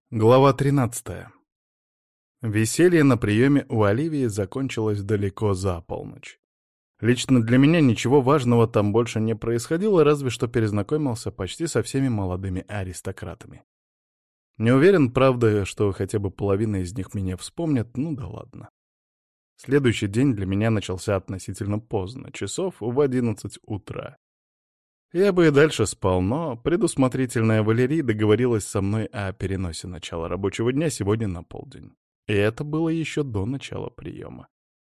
Глава 13. Веселье на приеме у Оливии закончилось далеко за полночь. Лично для меня ничего важного там больше не происходило, разве что перезнакомился почти со всеми молодыми аристократами. Не уверен, правда, что хотя бы половина из них меня вспомнят, ну да ладно. Следующий день для меня начался относительно поздно, часов в 11 утра. Я бы и дальше спал, но предусмотрительная Валерий договорилась со мной о переносе начала рабочего дня сегодня на полдень. И это было еще до начала приема.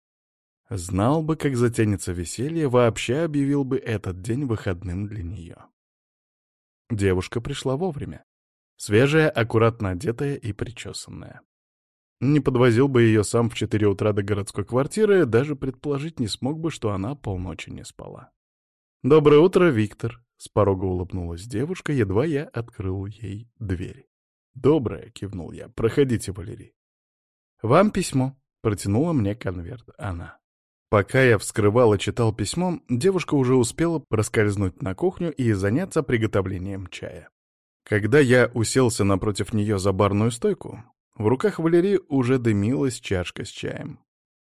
Знал бы, как затянется веселье, вообще объявил бы этот день выходным для нее. Девушка пришла вовремя. Свежая, аккуратно одетая и причесанная. Не подвозил бы ее сам в 4 утра до городской квартиры, даже предположить не смог бы, что она полночи не спала. «Доброе утро, Виктор!» — с порога улыбнулась девушка, едва я открыл ей дверь. «Доброе!» — кивнул я. «Проходите, Валерий». «Вам письмо!» — протянула мне конверт она. Пока я вскрывал и читал письмо, девушка уже успела проскользнуть на кухню и заняться приготовлением чая. Когда я уселся напротив нее за барную стойку, в руках Валерии уже дымилась чашка с чаем.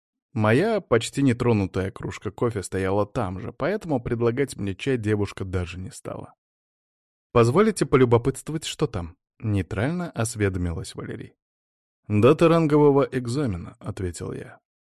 Моя почти нетронутая кружка кофе стояла там же, поэтому предлагать мне чай девушка даже не стала. «Позволите полюбопытствовать, что там?» — нейтрально осведомилась Валерий. «Дата рангового экзамена», — ответил я.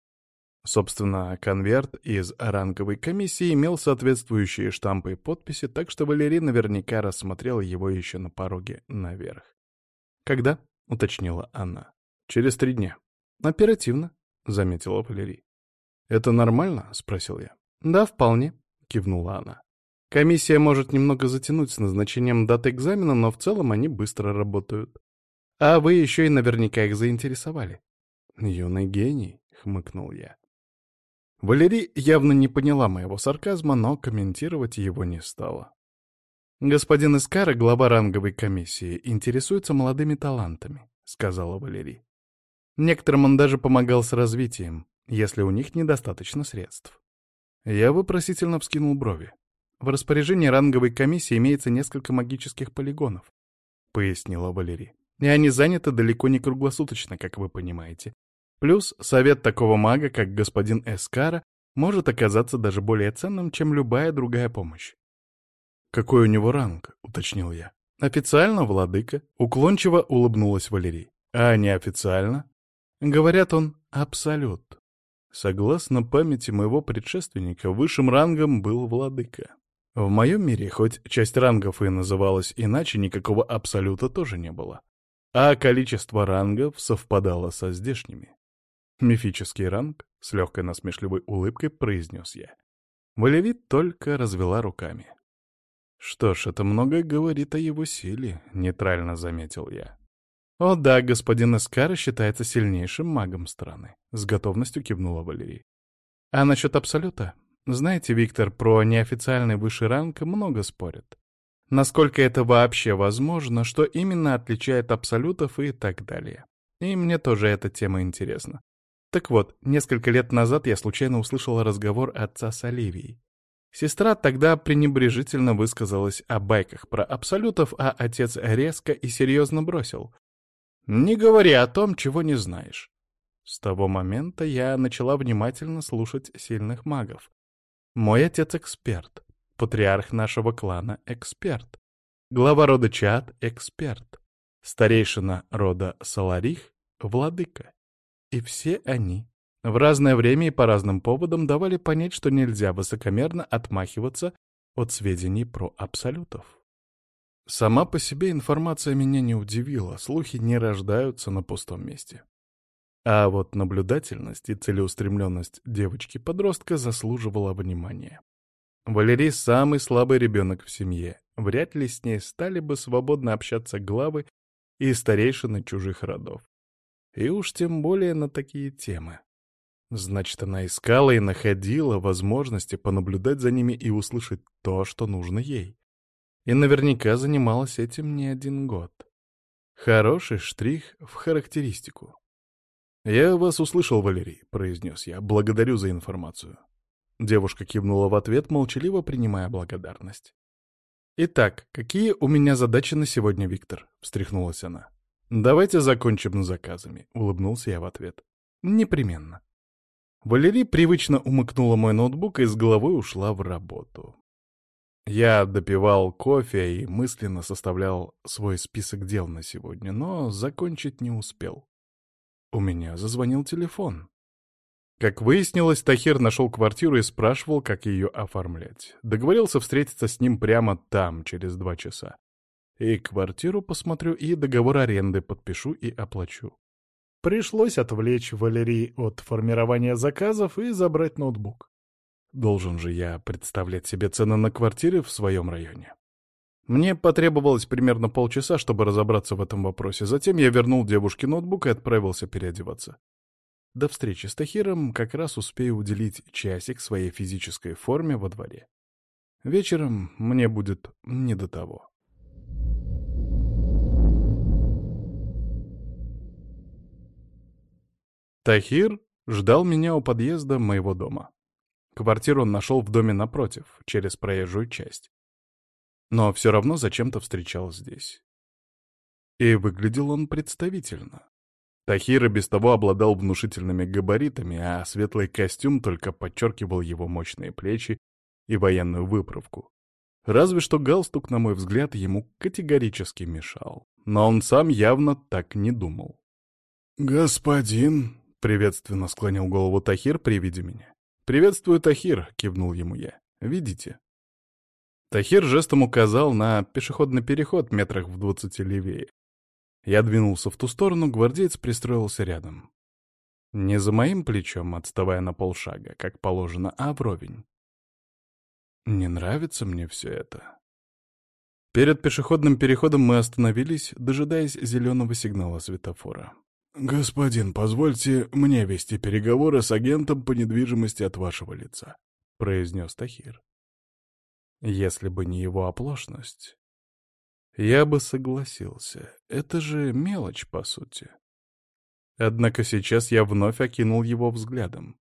Собственно, конверт из ранговой комиссии имел соответствующие штампы и подписи, так что Валерий наверняка рассмотрел его еще на пороге наверх. «Когда?» — уточнила она. «Через 3 дня». «Оперативно», — заметила Валерий. «Это нормально?» — спросил я. «Да, вполне», — кивнула она. «Комиссия может немного затянуть с назначением даты экзамена, но в целом они быстро работают. А вы еще и наверняка их заинтересовали». «Юный гений», — хмыкнул я. Валерий явно не поняла моего сарказма, но комментировать его не стала. «Господин Искара, глава ранговой комиссии, интересуется молодыми талантами», — сказала Валерий. «Некоторым он даже помогал с развитием, если у них недостаточно средств». Я вопросительно вскинул брови. «В распоряжении ранговой комиссии имеется несколько магических полигонов», — пояснила Валерий. «И они заняты далеко не круглосуточно, как вы понимаете. Плюс совет такого мага, как господин Эскара, может оказаться даже более ценным, чем любая другая помощь». «Какой у него ранг?» — уточнил я. «Официально владыка», — уклончиво улыбнулась Валерий. «А неофициально?» «Говорят, он абсолют». Согласно памяти моего предшественника, высшим рангом был владыка. В моем мире, хоть часть рангов и называлась иначе, никакого абсолюта тоже не было. А количество рангов совпадало со здешними. «Мифический ранг?» — с легкой насмешливой улыбкой произнес я. Валерий только развела руками. «Что ж, это многое говорит о его силе», — нейтрально заметил я. «О да, господин Эскара считается сильнейшим магом страны», — с готовностью кивнула Валерий. «А насчет абсолюта? Знаете, Виктор, про неофициальный высший ранг много спорят. Насколько это вообще возможно, что именно отличает абсолютов и так далее. И мне тоже эта тема интересна. Так вот, несколько лет назад я случайно услышала разговор отца с Оливией. Сестра тогда пренебрежительно высказалась о байках про абсолютов, а отец резко и серьезно бросил: «Не говори о том, чего не знаешь». С того момента я начала внимательно слушать сильных магов. Мой отец эксперт, патриарх нашего клана эксперт, глава рода Чаат эксперт, старейшина рода Саларих владыка. И все они в разное время и по разным поводам давали понять, что нельзя высокомерно отмахиваться от сведений про абсолютов. Сама по себе информация меня не удивила, слухи не рождаются на пустом месте. А вот наблюдательность и целеустремленность девочки-подростка заслуживала внимания. Валерий — самый слабый ребенок в семье, вряд ли с ней стали бы свободно общаться главы и старейшины чужих родов. И уж тем более на такие темы. Значит, она искала и находила возможности понаблюдать за ними и услышать то, что нужно ей. И наверняка занималась этим не 1 год. Хороший штрих в характеристику. «Я вас услышал, Валерий», — произнес я. «Благодарю за информацию». Девушка кивнула в ответ, молчаливо принимая благодарность. «Итак, какие у меня задачи на сегодня, Виктор?» — встряхнулась она. «Давайте закончим с заказами», — улыбнулся я в ответ. «Непременно». Валерий привычно умыкнула мой ноутбук и с головой ушла в работу. Я допивал кофе и мысленно составлял свой список дел на сегодня, но закончить не успел. У меня зазвонил телефон. Как выяснилось, Тахир нашел квартиру и спрашивал, как ее оформлять. Договорился встретиться с ним прямо там, через 2 часа. И квартиру посмотрю, и договор аренды подпишу и оплачу. Пришлось отвлечь Валерий от формирования заказов и забрать ноутбук. Должен же я представлять себе цены на квартиры в своем районе. Мне потребовалось примерно полчаса, чтобы разобраться в этом вопросе. Затем я вернул девушке ноутбук и отправился переодеваться. До встречи с Тахиром как раз успею уделить часик своей физической форме во дворе. Вечером мне будет не до того. Тахир ждал меня у подъезда моего дома. Квартиру он нашел в доме напротив, через проезжую часть. Но все равно зачем-то встречал здесь. И выглядел он представительно. Тахир и без того обладал внушительными габаритами, а светлый костюм только подчеркивал его мощные плечи и военную выправку. Разве что галстук, на мой взгляд, ему категорически мешал. Но он сам явно так не думал. «Господин!» — приветственно склонил голову Тахир при виде меня. «Приветствую, Тахир!» — кивнул ему я. «Видите?» Тахир жестом указал на пешеходный переход метрах в 20 левее. Я двинулся в ту сторону, гвардеец пристроился рядом. Не за моим плечом, отставая на полшага, как положено, а вровень. Не нравится мне все это. Перед пешеходным переходом мы остановились, дожидаясь зеленого сигнала светофора. «Господин, позвольте мне вести переговоры с агентом по недвижимости от вашего лица», — произнес Тахир. Если бы не его оплошность, я бы согласился. Это же мелочь, по сути. Однако сейчас я вновь окинул его взглядом.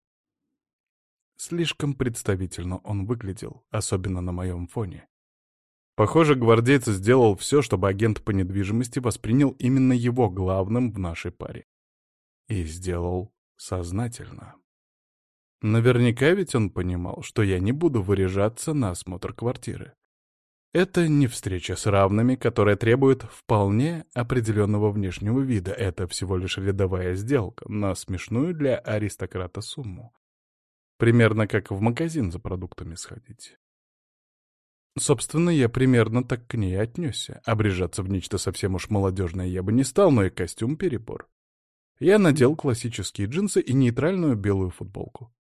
Слишком представительно он выглядел, особенно на моем фоне. Похоже, гвардеец сделал все, чтобы агент по недвижимости воспринял именно его главным в нашей паре. И сделал сознательно. Наверняка ведь он понимал, что я не буду выряжаться на осмотр квартиры. Это не встреча с равными, которая требует вполне определенного внешнего вида. Это всего лишь рядовая сделка на смешную для аристократа сумму. Примерно как в магазин за продуктами сходить. Собственно, я примерно так к ней отнесся. Обрежаться в нечто совсем уж молодежное я бы не стал, но и костюм перебор. Я надел классические джинсы и нейтральную белую футболку.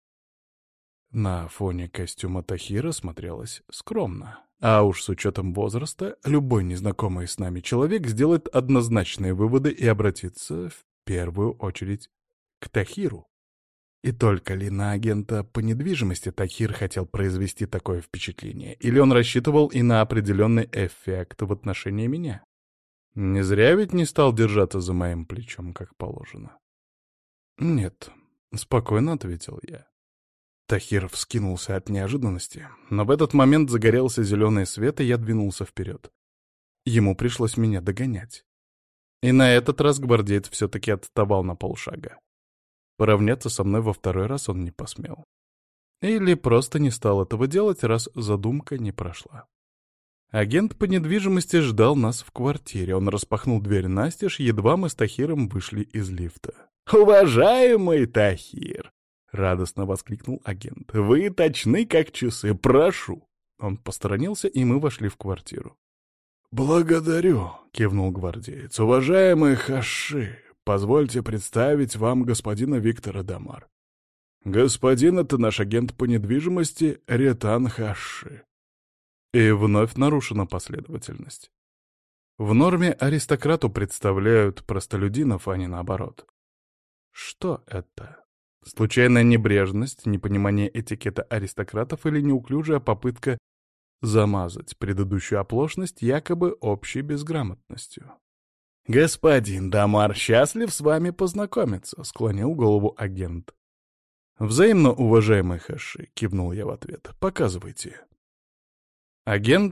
На фоне костюма Тахира смотрелось скромно. А уж с учетом возраста, любой незнакомый с нами человек сделает однозначные выводы и обратится в первую очередь к Тахиру. И только ли на агента по недвижимости Тахир хотел произвести такое впечатление, или он рассчитывал и на определенный эффект в отношении меня? Не зря ведь не стал держаться за моим плечом, как положено. «Нет», — спокойно ответил я. Тахир вскинулся от неожиданности, но в этот момент загорелся зеленый свет, и я двинулся вперед. Ему пришлось меня догонять. И на этот раз гвардеец все-таки отставал на полшага. Поравняться со мной во второй раз он не посмел. Или просто не стал этого делать, раз задумка не прошла. Агент по недвижимости ждал нас в квартире. Он распахнул дверь настежь, едва мы с Тахиром вышли из лифта. «Уважаемый Тахир!» — радостно воскликнул агент. «Вы точны, как часы. Прошу!» Он посторонился, и мы вошли в квартиру. «Благодарю!» — кивнул гвардеец. «Уважаемый Хаши, позвольте представить вам господина Виктора Дамар. Господин — это наш агент по недвижимости Ретан Хаши». И вновь нарушена последовательность. В норме аристократу представляют простолюдинов, а не наоборот. Что это? Случайная небрежность, непонимание этикета аристократов или неуклюжая попытка замазать предыдущую оплошность якобы общей безграмотностью? «Господин Дамар, счастлив с вами познакомиться», — склонил голову агент. «Взаимно, уважаемый Хаши», — кивнул я в ответ. «Показывайте». Агент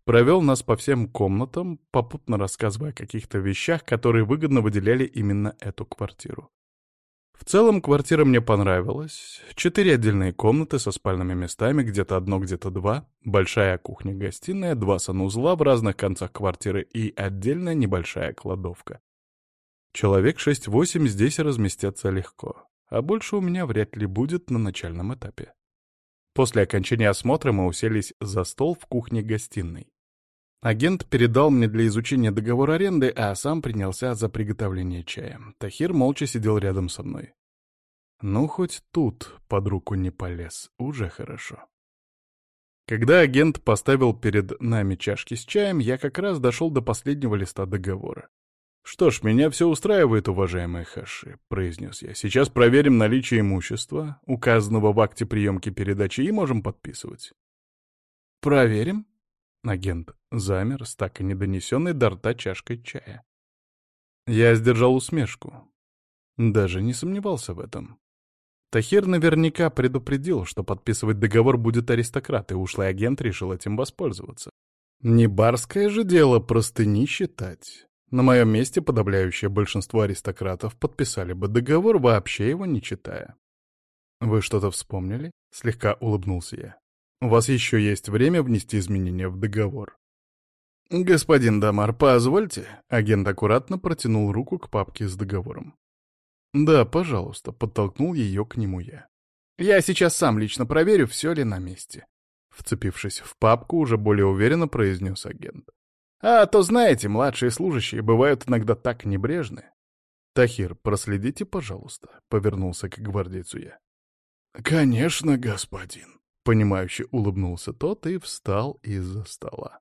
Провел нас по всем комнатам, попутно рассказывая о каких-то вещах, которые выгодно выделяли именно эту квартиру. В целом квартира мне понравилась. 4 отдельные комнаты со спальными местами, где-то одно, где-то два, большая кухня-гостиная, 2 санузла в разных концах квартиры и отдельная небольшая кладовка. Человек 6-8 здесь разместятся легко, а больше у меня вряд ли будет на начальном этапе. После окончания осмотра мы уселись за стол в кухне-гостиной. Агент передал мне для изучения договор аренды, а сам принялся за приготовление чая. Тахир молча сидел рядом со мной. Ну, хоть тут под руку не полез, уже хорошо. Когда агент поставил перед нами чашки с чаем, я как раз дошел до последнего листа договора. «Что ж, меня все устраивает, уважаемые хаши», — произнес я. «Сейчас проверим наличие имущества, указанного в акте приемки передачи, и можем подписывать». «Проверим?» Агент замер с так и недонесенной до рта чашкой чая. Я сдержал усмешку. Даже не сомневался в этом. Тахир наверняка предупредил, что подписывать договор будет аристократ, и ушлый агент решил этим воспользоваться. Не барское же дело простыни считать. На моем месте подавляющее большинство аристократов подписали бы договор, вообще его не читая. «Вы что-то вспомнили?» — слегка улыбнулся я. «У вас еще есть время внести изменения в договор». «Господин Дамар, позвольте». Агент аккуратно протянул руку к папке с договором. «Да, пожалуйста», — подтолкнул ее к нему я. «Я сейчас сам лично проверю, все ли на месте». Вцепившись в папку, уже более уверенно произнес агент. «А то, знаете, младшие служащие бывают иногда так небрежны». «Тахир, проследите, пожалуйста», — повернулся к гвардейцу я. «Конечно, господин», — понимающе улыбнулся тот и встал из-за стола.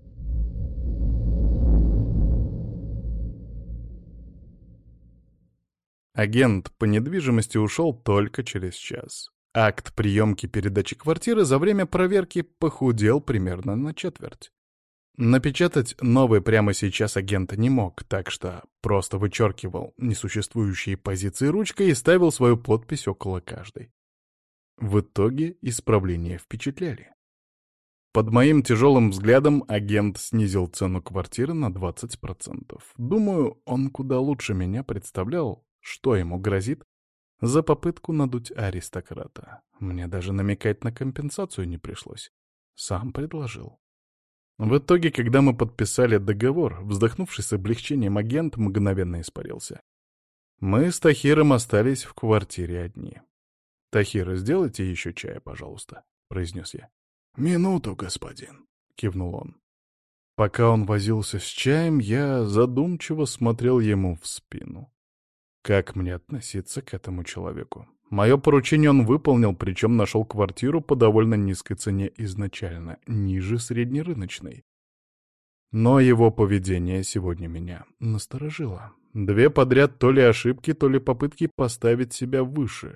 Агент по недвижимости ушел только через час. Акт приемки передачи квартиры за время проверки похудел примерно на четверть. Напечатать новый прямо сейчас агент не мог, так что просто вычеркивал несуществующие позиции ручкой и ставил свою подпись около каждой. В итоге исправления впечатляли. Под моим тяжелым взглядом агент снизил цену квартиры на 20%. Думаю, он куда лучше меня представлял, что ему грозит за попытку надуть аристократа. Мне даже намекать на компенсацию не пришлось. Сам предложил. В итоге, когда мы подписали договор, вздохнувший с облегчением, агент мгновенно испарился. Мы с Тахиром остались в квартире одни. «Тахир, сделайте еще чая, пожалуйста», — произнес я. «Минуту, господин», — кивнул он. Пока он возился с чаем, я задумчиво смотрел ему в спину. Как мне относиться к этому человеку? Мое поручение он выполнил, причем нашел квартиру по довольно низкой цене изначально, ниже среднерыночной. Но его поведение сегодня меня насторожило. 2 подряд то ли ошибки, то ли попытки поставить себя выше.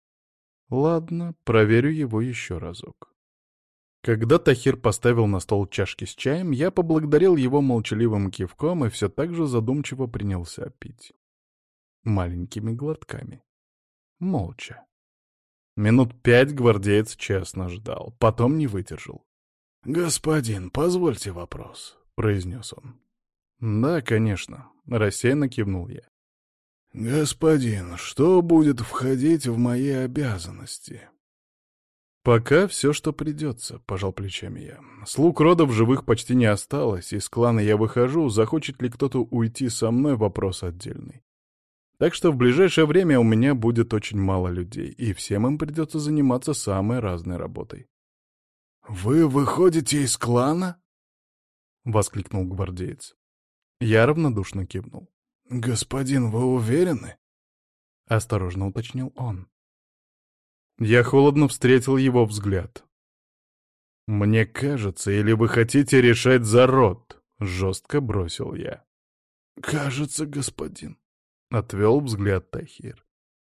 Ладно, проверю его еще разок. Когда Тахир поставил на стол чашки с чаем, я поблагодарил его молчаливым кивком и все так же задумчиво принялся пить. Маленькими глотками. Молча. Минут 5 гвардеец честно ждал, потом не выдержал. «Господин, позвольте вопрос», — произнес он. «Да, конечно», — рассеянно кивнул я. «Господин, что будет входить в мои обязанности?» «Пока все, что придется», — пожал плечами я. «Слуг рода в живых почти не осталось, из клана я выхожу, захочет ли кто-то уйти со мной — вопрос отдельный. Так что в ближайшее время у меня будет очень мало людей, и всем им придется заниматься самой разной работой». «Вы выходите из клана?» — воскликнул гвардеец. Я равнодушно кивнул. «Господин, вы уверены?» — осторожно уточнил он. Я холодно встретил его взгляд. «Мне кажется, или вы хотите решать за род?» — жестко бросил я. «Кажется, господин», — отвел взгляд Тахир.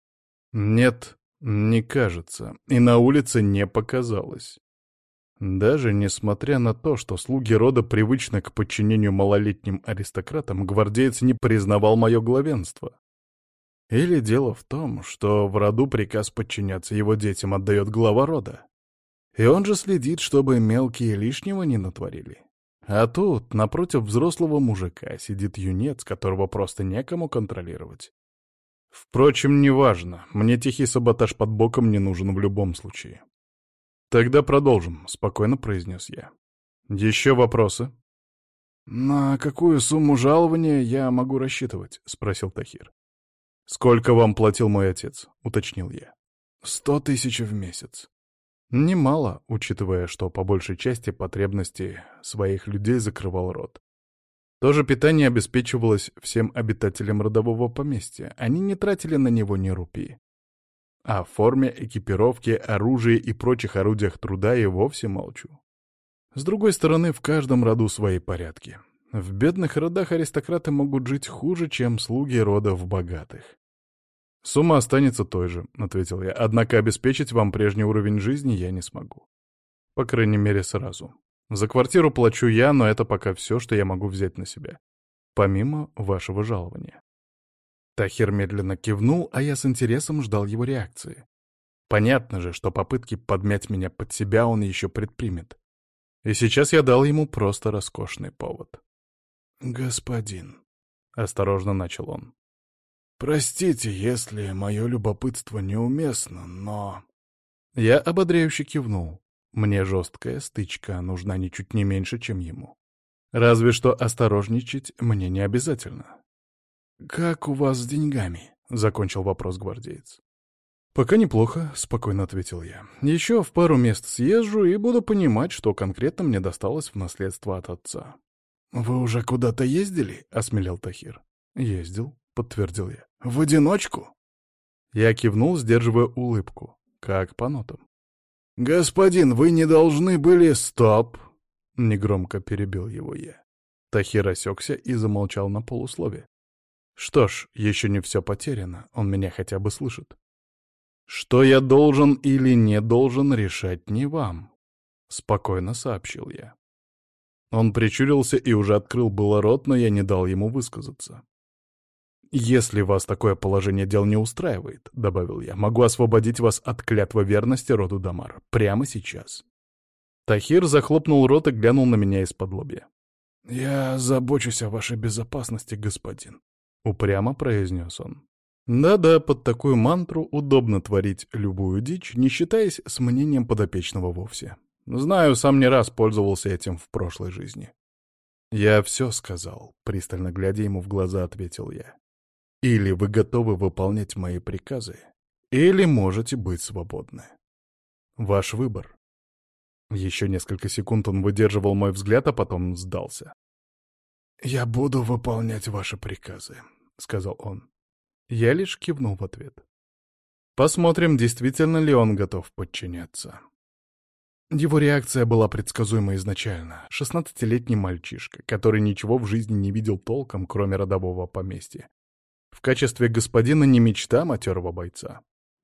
«Нет, не кажется, и на улице не показалось. Даже несмотря на то, что слуги рода привычны к подчинению малолетним аристократам, гвардеец не признавал мое главенство. Или дело в том, что в роду приказ подчиняться его детям отдает глава рода. И он же следит, чтобы мелкие лишнего не натворили. А тут, напротив взрослого мужика, сидит юнец, которого просто некому контролировать. Впрочем, неважно, мне тихий саботаж под боком не нужен в любом случае. «Тогда продолжим», — спокойно произнес я. «Еще вопросы?» «На какую сумму жалования я могу рассчитывать?» — спросил Тахир. «Сколько вам платил мой отец?» — уточнил я. 100 тысяч в месяц. Немало, учитывая, что по большей части потребности своих людей закрывал род. То же питание обеспечивалось всем обитателям родового поместья, они не тратили на него ни рупии. О форме, экипировке, оружии и прочих орудиях труда и вовсе молчу. С другой стороны, в каждом роду свои порядки. В бедных родах аристократы могут жить хуже, чем слуги рода в богатых. «Сумма останется той же», — ответил я, «однако обеспечить вам прежний уровень жизни я не смогу. По крайней мере, сразу. За квартиру плачу я, но это пока все, что я могу взять на себя. Помимо вашего жалования». Тахир медленно кивнул, а я с интересом ждал его реакции. Понятно же, что попытки подмять меня под себя он еще предпримет. И сейчас я дал ему просто роскошный повод. «Господин», — осторожно начал он, — «простите, если мое любопытство неуместно, но...» Я ободряюще кивнул. Мне жесткая стычка нужна ничуть не меньше, чем ему. Разве что осторожничать мне не обязательно. «Как у вас с деньгами?» — закончил вопрос гвардеец. «Пока неплохо», — спокойно ответил я. «Еще в пару мест съезжу и буду понимать, что конкретно мне досталось в наследство от отца». «Вы уже куда-то ездили?» — осмелел Тахир. «Ездил», — подтвердил я. «В одиночку?» Я кивнул, сдерживая улыбку, как по нотам. «Господин, вы не должны были...» «Стоп!» — негромко перебил его я. Тахир осекся и замолчал на полуслове. Что ж, еще не все потеряно, он меня хотя бы слышит. «Что я должен или не должен, решать не вам», — спокойно сообщил я. Он прищурился и уже открыл было рот, но я не дал ему высказаться. «Если вас такое положение дел не устраивает, — добавил я, — могу освободить вас от клятвы верности роду Дамар. Прямо сейчас». Тахир захлопнул рот и глянул на меня из-под лобья. «Я забочусь о вашей безопасности, господин», — упрямо произнес он. Да-да, под такую мантру удобно творить любую дичь, не считаясь с мнением подопечного вовсе. Знаю, сам не раз пользовался этим в прошлой жизни. «Я все сказал», — пристально глядя ему в глаза, ответил я. «Или вы готовы выполнять мои приказы, или можете быть свободны. Ваш выбор». Еще несколько секунд он выдерживал мой взгляд, а потом сдался. «Я буду выполнять ваши приказы», — сказал он. Я лишь кивнул в ответ. Посмотрим, действительно ли он готов подчиняться. Его реакция была предсказуема изначально. 16-летний мальчишка, который ничего в жизни не видел толком, кроме родового поместья. В качестве господина не мечта матерого бойца.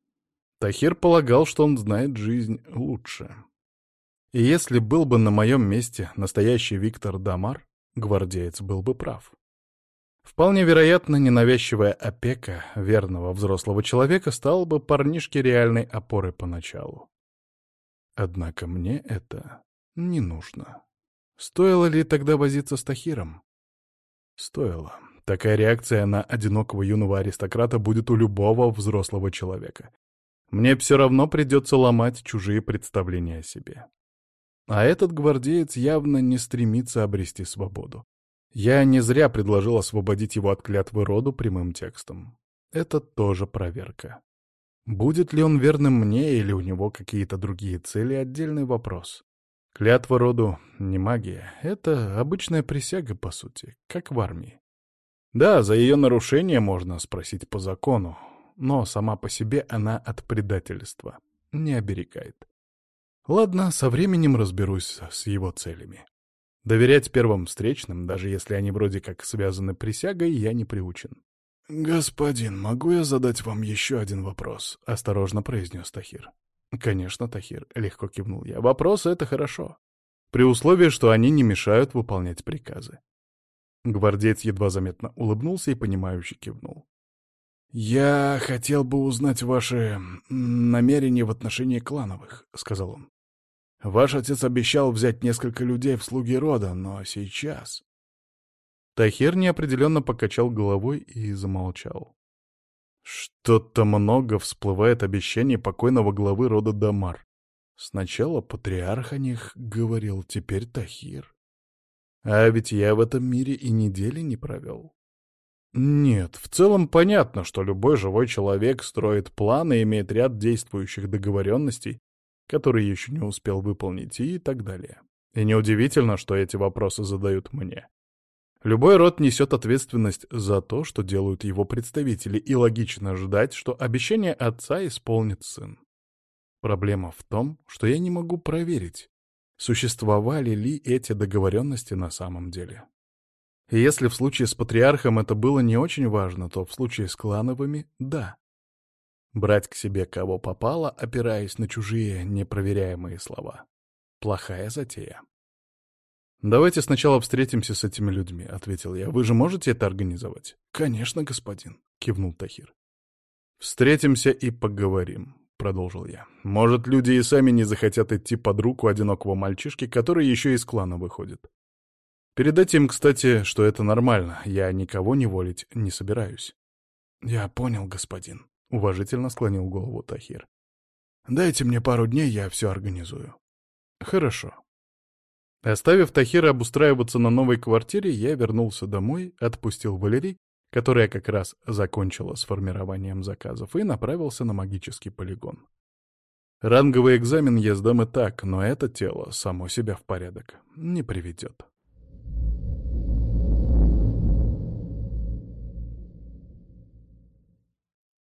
Тахир полагал, что он знает жизнь лучше. И если был бы на моем месте настоящий Виктор Дамар, гвардеец был бы прав. Вполне вероятно, ненавязчивая опека верного взрослого человека стала бы парнишке реальной опорой поначалу. Однако мне это не нужно. Стоило ли тогда возиться с Тахиром? Стоило. Такая реакция на одинокого юного аристократа будет у любого взрослого человека. Мне все равно придется ломать чужие представления о себе. А этот гвардеец явно не стремится обрести свободу. Я не зря предложил освободить его от клятвы роду прямым текстом. Это тоже проверка. Будет ли он верным мне или у него какие-то другие цели — отдельный вопрос. Клятва роду — не магия, это обычная присяга, по сути, как в армии. Да, за ее нарушение можно спросить по закону, но сама по себе она от предательства не оберегает. Ладно, со временем разберусь с его целями. Доверять первым встречным, даже если они вроде как связаны присягой, я не приучен. «Господин, могу я задать вам еще один вопрос?» — осторожно произнес Тахир. «Конечно, Тахир», — легко кивнул я. «Вопросы — это хорошо. При условии, что они не мешают выполнять приказы». Гвардеец едва заметно улыбнулся и понимающе кивнул. «Я хотел бы узнать ваши намерения в отношении клановых», — сказал он. Ваш отец обещал взять несколько людей в слуги рода, но сейчас...» Тахир неопределенно покачал головой и замолчал. Что-то много всплывает обещаний покойного главы рода Дамар. Сначала патриарх о них говорил, теперь Тахир. А ведь я в этом мире и недели не провел. Нет, в целом понятно, что любой живой человек строит планы и имеет ряд действующих договоренностей, которые еще не успел выполнить и так далее. И неудивительно, что эти вопросы задают мне. Любой род несет ответственность за то, что делают его представители, и логично ждать, что обещание отца исполнит сын. Проблема в том, что я не могу проверить, существовали ли эти договоренности на самом деле. И если в случае с патриархом это было не очень важно, то в случае с клановыми — да. Брать к себе кого попало, опираясь на чужие непроверяемые слова. Плохая затея. «Давайте сначала встретимся с этими людьми», — ответил я. «Вы же можете это организовать?» «Конечно, господин», — кивнул Тахир. «Встретимся и поговорим», — продолжил я. «Может, люди и сами не захотят идти под руку одинокого мальчишки, который еще из клана выходит. Передайте им, кстати, что это нормально, я никого не волить не собираюсь». «Я понял, господин», — уважительно склонил голову Тахир. «Дайте мне пару дней, я все организую». «Хорошо». Оставив Тахира обустраиваться на новой квартире, я вернулся домой, отпустил Валерий, которая как раз закончила с формированием заказов, и направился на магический полигон. Ранговый экзамен я сдам и так, но это тело само себя в порядок не приведет.